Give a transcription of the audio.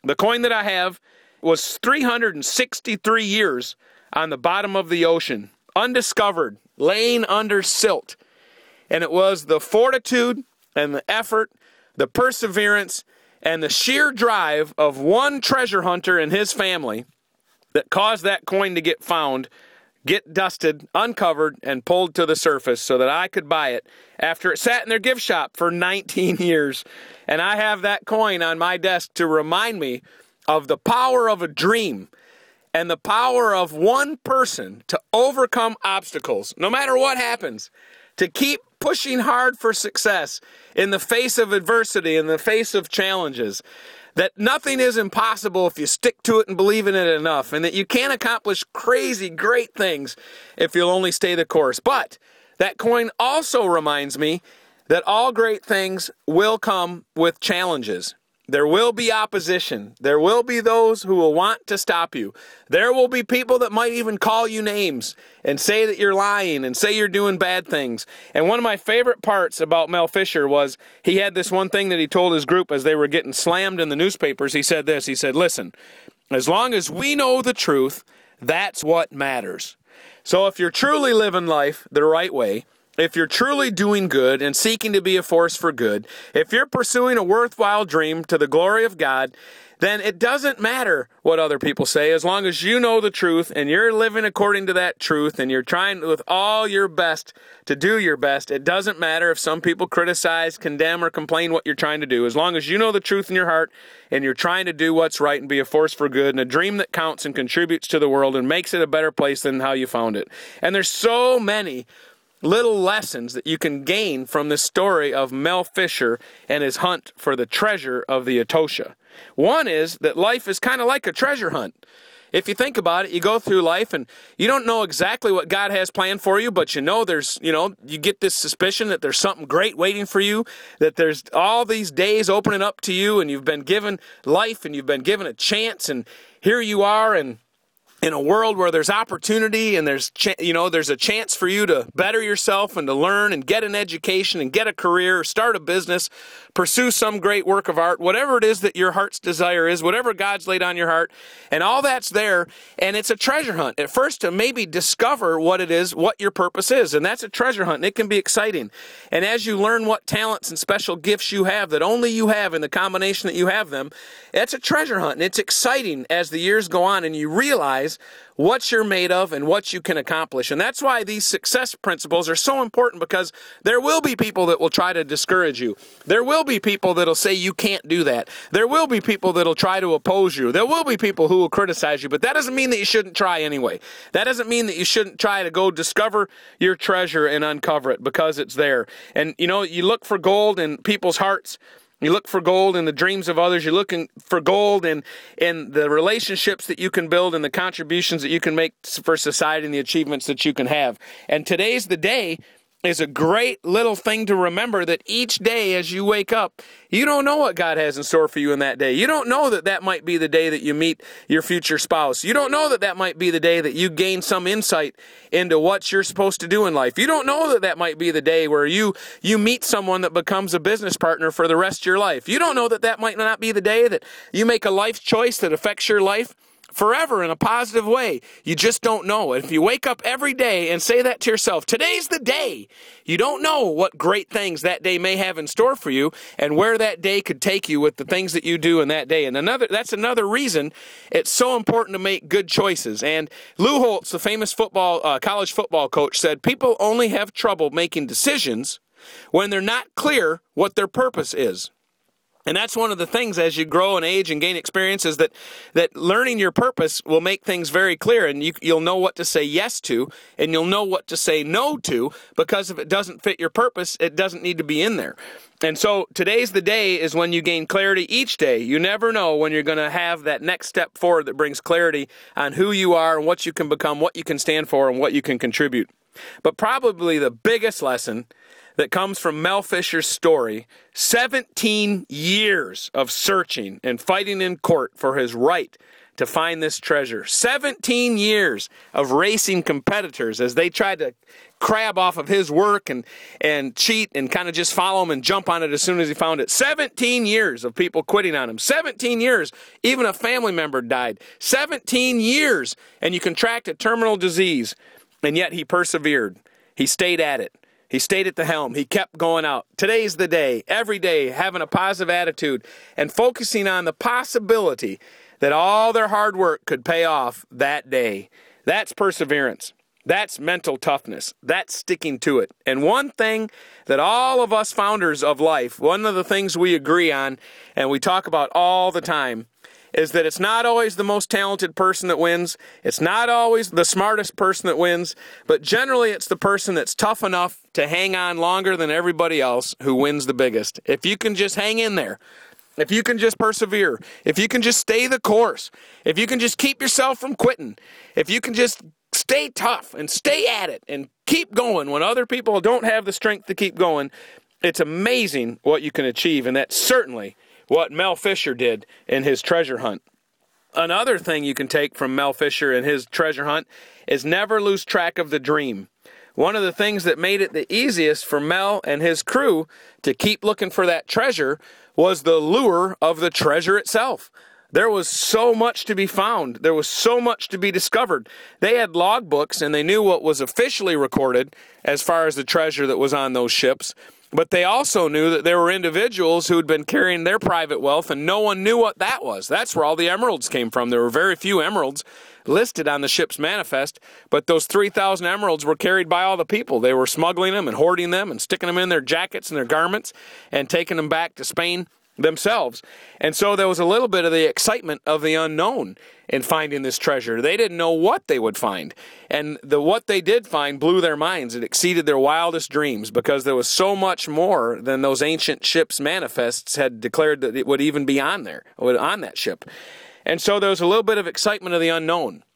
The coin that I have was 363 years on the bottom of the ocean, undiscovered, laying under silt. And it was the fortitude and the effort, the perseverance, and the sheer drive of one treasure hunter and his family that caused that coin to get found, get dusted, uncovered, and pulled to the surface so that I could buy it after it sat in their gift shop for 19 years. And I have that coin on my desk to remind me of the power of a dream and the power of one person to overcome obstacles, no matter what happens, to keep pushing hard for success in the face of adversity, in the face of challenges, that nothing is impossible if you stick to it and believe in it enough, and that you can accomplish crazy, great things if you'll only stay the course. But that coin also reminds me that all great things will come with challenges. There will be opposition. There will be those who will want to stop you. There will be people that might even call you names and say that you're lying and say you're doing bad things. And one of my favorite parts about Mel Fisher was he had this one thing that he told his group as they were getting slammed in the newspapers. He said this, he said, listen, as long as we know the truth, that's what matters. So if you're truly living life the right way, if you're truly doing good and seeking to be a force for good, if you're pursuing a worthwhile dream to the glory of God, then it doesn't matter what other people say. As long as you know the truth and you're living according to that truth and you're trying with all your best to do your best, it doesn't matter if some people criticize, condemn, or complain what you're trying to do. As long as you know the truth in your heart and you're trying to do what's right and be a force for good and a dream that counts and contributes to the world and makes it a better place than how you found it. And there's so many little lessons that you can gain from this story of Mel Fisher and his hunt for the treasure of the Etosha. One is that life is kind of like a treasure hunt. If you think about it, you go through life and you don't know exactly what God has planned for you, but you know you get this suspicion that there's something great waiting for you, that there's all these days opening up to you and you've been given life and you've been given a chance, and here you are and in a world where there's opportunity and there's a chance for you to better yourself and to learn and get an education and get a career, start a business, pursue some great work of art, whatever it is that your heart's desire is, whatever God's laid on your heart, and all that's there, and it's a treasure hunt. At first, to maybe discover what it is, what your purpose is, and that's a treasure hunt, and it can be exciting. And as you learn what talents and special gifts you have that only you have in the combination that you have them, it's a treasure hunt, and it's exciting as the years go on, and you realize what you're made of and what you can accomplish. And that's why these success principles are so important, because there will be people that will try to discourage you. There will be people that'll say you can't do that. There will be people that'll try to oppose you. There will be people who will criticize you, but that doesn't mean that you shouldn't try anyway. That doesn't mean that you shouldn't try to go discover your treasure and uncover it, because it's there. And you look for gold in people's hearts. You look for gold in the dreams of others. You're looking for gold in the relationships that you can build and the contributions that you can make for society and the achievements that you can have. And today's the day is a great little thing to remember, that each day as you wake up, you don't know what God has in store for you in that day. You don't know that might be the day that you meet your future spouse. You don't know that might be the day that you gain some insight into what you're supposed to do in life. You don't know that might be the day where you meet someone that becomes a business partner for the rest of your life. You don't know that might not be the day that you make a life choice that affects your life forever in a positive way. You just don't know. If you wake up every day and say that to yourself, today's the day, you don't know what great things that day may have in store for you and where that day could take you with the things that you do in that day. And that's another reason it's so important to make good choices. And Lou Holtz, the famous college football coach, said people only have trouble making decisions when they're not clear what their purpose is. And that's one of the things as you grow and age and gain experience, is that learning your purpose will make things very clear, and you'll know what to say yes to and you'll know what to say no to, because if it doesn't fit your purpose, it doesn't need to be in there. And so today's the day is when you gain clarity each day. You never know when you're going to have that next step forward that brings clarity on who you are and what you can become, what you can stand for, and what you can contribute. But probably the biggest lesson that comes from Mel Fisher's story, 17 years of searching and fighting in court for his right to find this treasure. 17 years of racing competitors as they tried to crab off of his work and cheat and kind of just follow him and jump on it as soon as he found it. 17 years of people quitting on him. 17 years, even a family member died. 17 years, and you contracted terminal disease, and yet he persevered. He stayed at it. He stayed at the helm. He kept going out. Today's the day, every day, having a positive attitude and focusing on the possibility that all their hard work could pay off that day. That's perseverance. That's mental toughness. That's sticking to it. And one thing that all of us founders of life, one of the things we agree on and we talk about all the time, is that it's not always the most talented person that wins. It's not always the smartest person that wins, but generally it's the person that's tough enough to hang on longer than everybody else who wins the biggest. If you can just hang in there, if you can just persevere, if you can just stay the course, if you can just keep yourself from quitting, if you can just stay tough and stay at it and keep going when other people don't have the strength to keep going, it's amazing what you can achieve, and that's certainly what Mel Fisher did in his treasure hunt. Another thing you can take from Mel Fisher and his treasure hunt is never lose track of the dream. One of the things that made it the easiest for Mel and his crew to keep looking for that treasure was the lure of the treasure itself. There was so much to be found. There was so much to be discovered. They had logbooks and they knew what was officially recorded as far as the treasure that was on those ships. But they also knew that there were individuals who had been carrying their private wealth and no one knew what that was. That's where all the emeralds came from. There were very few emeralds listed on the ship's manifest, but those 3,000 emeralds were carried by all the people. They were smuggling them and hoarding them and sticking them in their jackets and their garments and taking them back to Spain themselves. And so there was a little bit of the excitement of the unknown in finding this treasure. They didn't know what they would find. And what they did find blew their minds. It exceeded their wildest dreams because there was so much more than those ancient ships' manifests had declared that it would even be on there, on that ship. And so there was a little bit of excitement of the unknown.